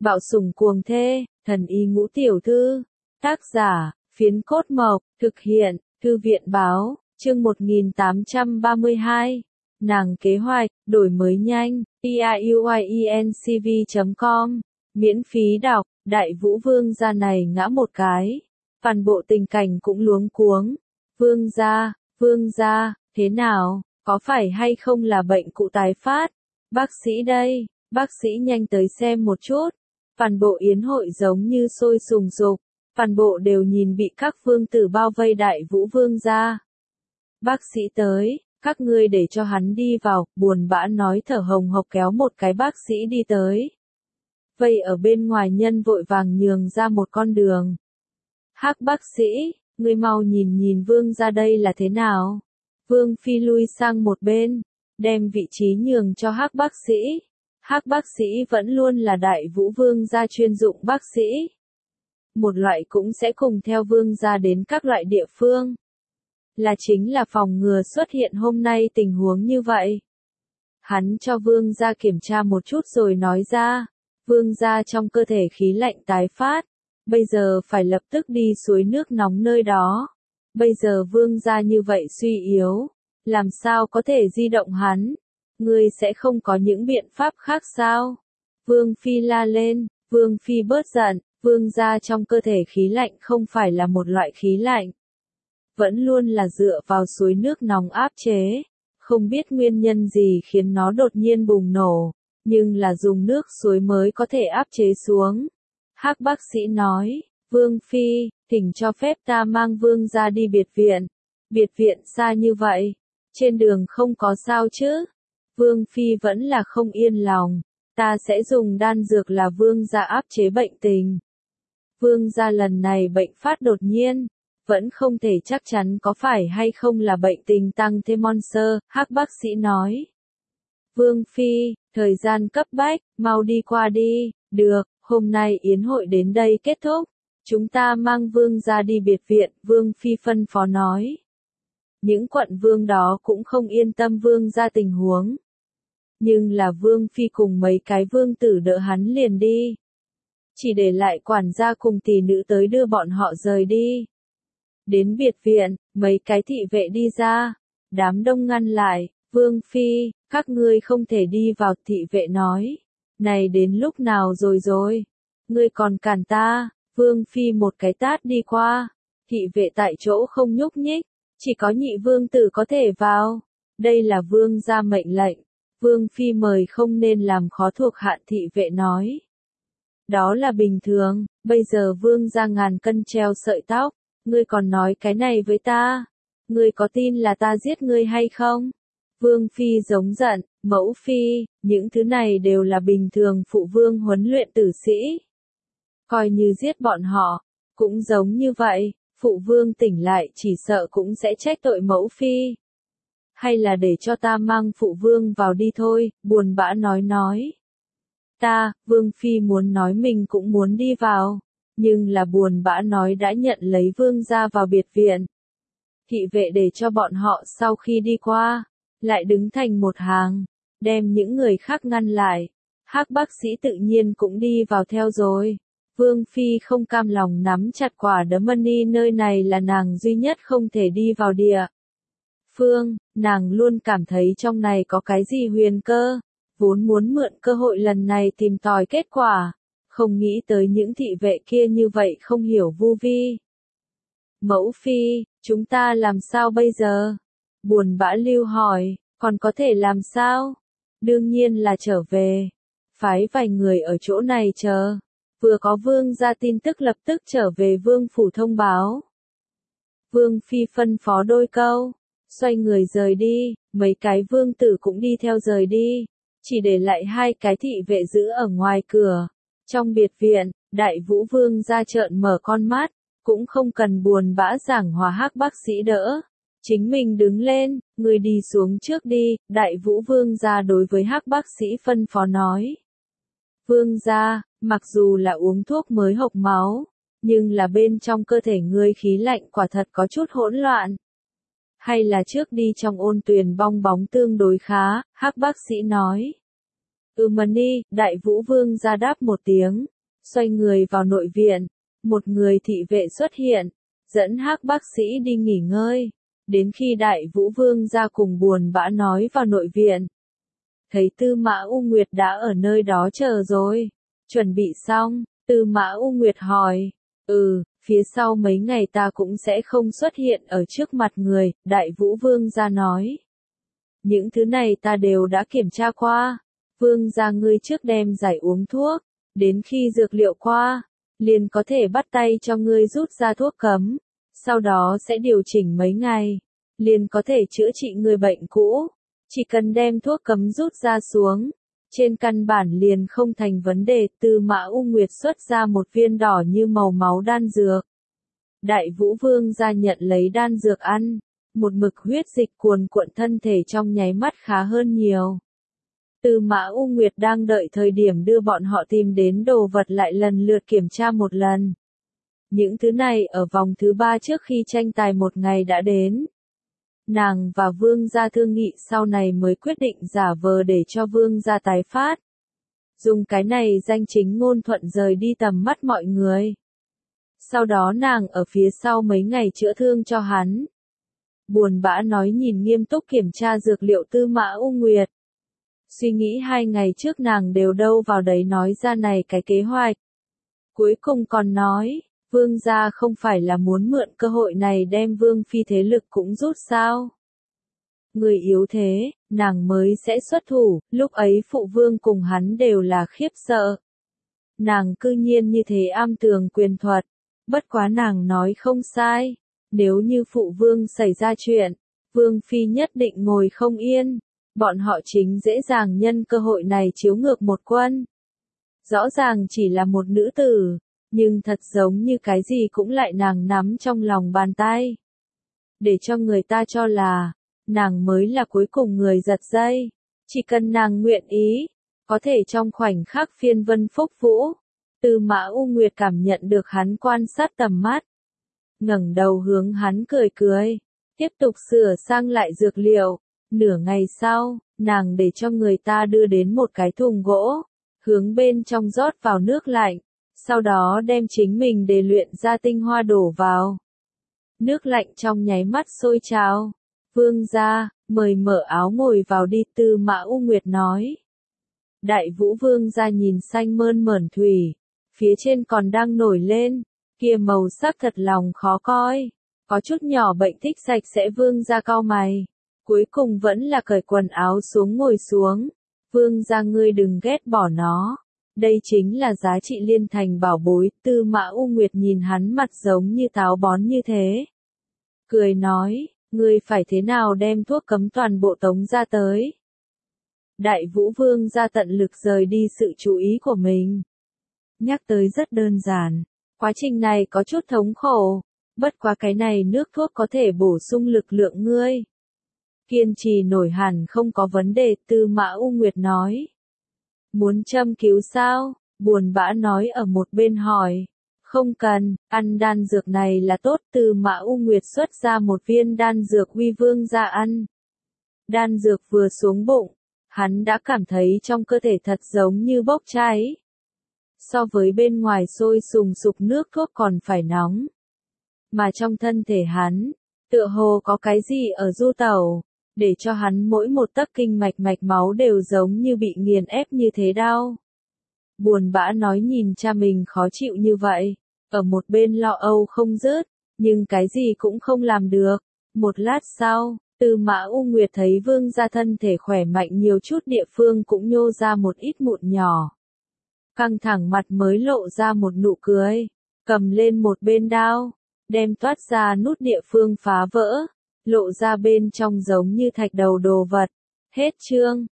Bạo sủng cuồng thê, thần y ngũ tiểu thư. Tác giả, Phiến Cốt Mộc, thực hiện, Thư viện báo, chương 1832. Nàng kế hoạch, đổi mới nhanh, piuiencv.com, miễn phí đọc, Đại Vũ Vương gia này ngã một cái. Toàn bộ tình cảnh cũng luống cuống. Vương gia, thế nào, có phải hay không là bệnh cụ tái phát? Bác sĩ đây, bác sĩ nhanh tới xem một chút. Toàn bộ yến hội giống như sôi sùng sục, toàn bộ đều nhìn bị các vương tử bao vây Đại Vũ Vương gia. Bác sĩ tới, các ngươi để cho hắn đi vào, buồn bã nói thở hồng hộc kéo một cái bác sĩ đi tới. Vây ở bên ngoài nhân vội vàng nhường ra một con đường. Hắc bác sĩ, ngươi mau nhìn nhìn vương gia đây là thế nào? Vương phi lui sang một bên, đem vị trí nhường cho Hắc bác sĩ. Hắc bác sĩ vẫn luôn là Đại Vũ Vương gia chuyên dụng bác sĩ. Một loại cũng sẽ cùng theo vương gia đến các loại địa phương. Là chính là phòng ngừa xuất hiện hôm nay tình huống như vậy. Hắn cho vương gia kiểm tra một chút rồi nói ra, vương gia trong cơ thể khí lạnh tái phát, bây giờ phải lập tức đi suối nước nóng nơi đó. Bây giờ vương gia như vậy suy yếu, làm sao có thể di động hắn? Ngươi sẽ không có những biện pháp khác sao? Vương phi la lên, vương phi bớt giận, vương gia trong cơ thể khí lạnh không phải là một loại khí lạnh. Vẫn luôn là dựa vào suối nước nóng áp chế, không biết nguyên nhân gì khiến nó đột nhiên bùng nổ, nhưng là dùng nước suối mới có thể áp chế xuống. Hắc bác sĩ nói, vương phi, thỉnh cho phép ta mang vương gia đi biệt viện xa như vậy, trên đường không có sao chứ? Vương phi vẫn là không yên lòng, ta sẽ dùng đan dược là vương gia áp chế bệnh tình. Vương gia lần này bệnh phát đột nhiên, vẫn không thể chắc chắn có phải hay không là bệnh tình tăng thêm monster, Hắc bác sĩ nói. Vương phi, thời gian cấp bách, mau đi qua đi, được, hôm nay yến hội đến đây kết thúc, chúng ta mang vương gia đi biệt viện, vương phi phân phó nói. Những quận vương đó cũng không yên tâm vương gia tình huống. Nhưng là vương phi cùng mấy cái vương tử đỡ hắn liền đi. Chỉ để lại quản gia cùng tỷ nữ tới đưa bọn họ rời đi. Đến biệt viện, mấy cái thị vệ đi ra, đám đông ngăn lại, vương phi, các ngươi không thể đi vào, thị vệ nói. Này đến lúc nào rồi, ngươi còn cản ta, vương phi một cái tát đi qua, thị vệ tại chỗ không nhúc nhích, chỉ có nhị vương tử có thể vào, đây là vương gia mệnh lệnh, vương phi mời không nên làm khó thuộc hạ, thị vệ nói. Đó là bình thường, bây giờ vương gia ngàn cân treo sợi tóc. Ngươi còn nói cái này với ta? Ngươi có tin là ta giết ngươi hay không? Vương phi giống giận, mẫu phi, những thứ này đều là bình thường, phụ vương huấn luyện tử sĩ. Coi như giết bọn họ, cũng giống như vậy, phụ vương tỉnh lại chỉ sợ cũng sẽ trách tội mẫu phi. Hay là để cho ta mang phụ vương vào đi thôi, buồn bã nói. Vương phi muốn nói mình cũng muốn đi vào. Nhưng là buồn bã nói đã nhận lấy vương gia vào biệt viện. Thị vệ để cho bọn họ sau khi đi qua, lại đứng thành một hàng, đem những người khác ngăn lại. Hắc bác sĩ tự nhiên cũng đi vào theo rồi. Vương phi không cam lòng nắm chặt quả đấm money, nơi này là nàng duy nhất không thể đi vào địa phương, nàng luôn cảm thấy trong này có cái gì huyền cơ, vốn muốn mượn cơ hội lần này tìm tòi kết quả. Không nghĩ tới những thị vệ kia như vậy không hiểu vu vi. Mẫu phi, chúng ta làm sao bây giờ? Buồn bã lưu hỏi, còn có thể làm sao? Đương nhiên là trở về. Phái vài người ở chỗ này chờ. Vừa có vương ra tin tức lập tức trở về vương phủ thông báo. Vương phi phân phó đôi câu, xoay người rời đi, mấy cái vương tử cũng đi theo rời đi. Chỉ để lại hai cái thị vệ giữ ở ngoài cửa. Trong biệt viện, Đại Vũ Vương gia trợn mở con mắt, cũng không cần buồn bã giảng hòa, Hắc bác sĩ đỡ. Chính mình đứng lên, người đi xuống trước đi, Đại Vũ Vương gia đối với Hắc bác sĩ phân phó nói. Vương gia, mặc dù là uống thuốc mới hộc máu, nhưng là bên trong cơ thể ngươi khí lạnh quả thật có chút hỗn loạn. Hay là trước đi trong ôn tuyền bong bóng tương đối khá, Hắc bác sĩ nói. Mani, Đại Vũ Vương gia đáp một tiếng, xoay người vào nội viện, một người thị vệ xuất hiện, dẫn Hắc bác sĩ đi nghỉ ngơi, đến khi Đại Vũ Vương gia cùng buồn bã nói vào nội viện. Thấy Tư Mã U Nguyệt đã ở nơi đó chờ rồi, chuẩn bị xong, Tư Mã U Nguyệt hỏi, phía sau mấy ngày ta cũng sẽ không xuất hiện ở trước mặt người, Đại Vũ Vương gia nói. Những thứ này ta đều đã kiểm tra qua, Vương gia ngươi trước đem giải uống thuốc, đến khi dược liệu qua, liền có thể bắt tay cho ngươi rút ra thuốc cấm, sau đó sẽ điều chỉnh mấy ngày, liền có thể chữa trị người bệnh cũ, chỉ cần đem thuốc cấm rút ra xuống, trên căn bản liền không thành vấn đề. Tư Mã U Nguyệt xuất ra một viên đỏ như màu máu đan dược. Đại Vũ Vương gia nhận lấy đan dược ăn, một mực huyết dịch cuồn cuộn thân thể trong nháy mắt khá hơn nhiều. Tư Mã U Nguyệt đang đợi thời điểm đưa bọn họ tìm đến đồ vật lại lần lượt kiểm tra một lần. Những thứ này ở vòng thứ 3 trước khi tranh tài một ngày đã đến. Nàng và Vương gia thương nghị sau này mới quyết định giả vờ để cho Vương gia tái phát. Dùng cái này danh chính ngôn thuận rời đi tầm mắt mọi người. Sau đó nàng ở phía sau mấy ngày chữa thương cho hắn. Buồn bã nói nhìn nghiêm túc kiểm tra dược liệu Tư Mã U Nguyệt. Suy nghĩ 2 ngày trước nàng đều đâu vào đấy nói ra này cái kế hoạch. Cuối cùng còn nói, Vương gia không phải là muốn mượn cơ hội này đem Vương phi thế lực cũng rút sao. Người yếu thế, nàng mới sẽ xuất thủ, lúc ấy phụ vương cùng hắn đều là khiếp sợ. Nàng cư nhiên như thế am tường quyền thuật, bất quá nàng nói không sai, nếu như phụ vương xảy ra chuyện, Vương phi nhất định ngồi không yên, bọn họ chính dễ dàng nhân cơ hội này chiếu ngược một quân. Rõ ràng chỉ là một nữ tử, nhưng thật giống như cái gì cũng lại nàng nắm trong lòng bàn tay. Để cho người ta cho là, nàng mới là cuối cùng người giật dây, chỉ cần nàng nguyện ý, có thể trong khoảnh khắc phiên vân phúc vũ. Tư Mã U Nguyệt cảm nhận được hắn quan sát tầm mắt, ngẩng đầu hướng hắn cười cười, tiếp tục sửa sang lại dược liệu. Nửa ngày sau, nàng để cho người ta đưa đến một cái thùng gỗ, hướng bên trong rót vào nước lạnh, sau đó đem chính mình để luyện ra tinh hoa đổ vào. Nước lạnh trong nháy mắt sôi trào. Vương gia, mời mở áo ngồi vào đi, Tư Mã U Nguyệt nói. Đại Vũ Vương gia nhìn xanh mơn mởn thủy, phía trên còn đang nổi lên, kia màu sắc thật lòng khó coi, có chút nhỏ bệnh thích sạch sẽ. Vương gia cau mày, cuối cùng vẫn là cởi quần áo xuống ngồi xuống. Vương gia ngươi đừng ghét bỏ nó, đây chính là giá trị liên thành bảo bối. Tư Mã U Nguyệt nhìn hắn mặt giống như táo bón như thế, cười nói, ngươi phải thế nào đem thuốc cấm toàn bộ tống ra tới. Đại Vũ Vương gia tận lực rời đi sự chú ý của mình. Nhắc tới rất đơn giản, quá trình này có chút thống khổ, bất quá cái này nước thuốc có thể bổ sung lực lượng ngươi. Kiên trì nổi hẳn không có vấn đề, Tư Mã U Nguyệt nói. Muốn châm cứu sao? Buồn bã nói ở một bên hỏi. Không cần, ăn đan dược này là tốt. Tư Mã U Nguyệt xuất ra một viên đan dược huy Vương ra ăn. Đan dược vừa xuống bụng, hắn đã cảm thấy trong cơ thể thật giống như bốc cháy. So với bên ngoài sôi sùng sục nước thuốc còn phải nóng. Mà trong thân thể hắn, tựa hồ có cái gì ở du tẩu, để cho hắn mỗi một tấc kinh mạch mạch máu đều giống như bị nghiền ép như thế đau. Buồn bã nói nhìn cha mình khó chịu như vậy, ở một bên lo âu không dứt, nhưng cái gì cũng không làm được. Một lát sau, Tư Mã U Nguyệt thấy Vương gia thân thể khỏe mạnh nhiều chút địa phương cũng nhô ra một ít mụn nhỏ. Căng thẳng mặt mới lộ ra một nụ cười, cầm lên một bên đao, đem toát ra nút địa phương phá vỡ, lộ ra bên trong giống như thạch đầu đồ vật. Hết chương.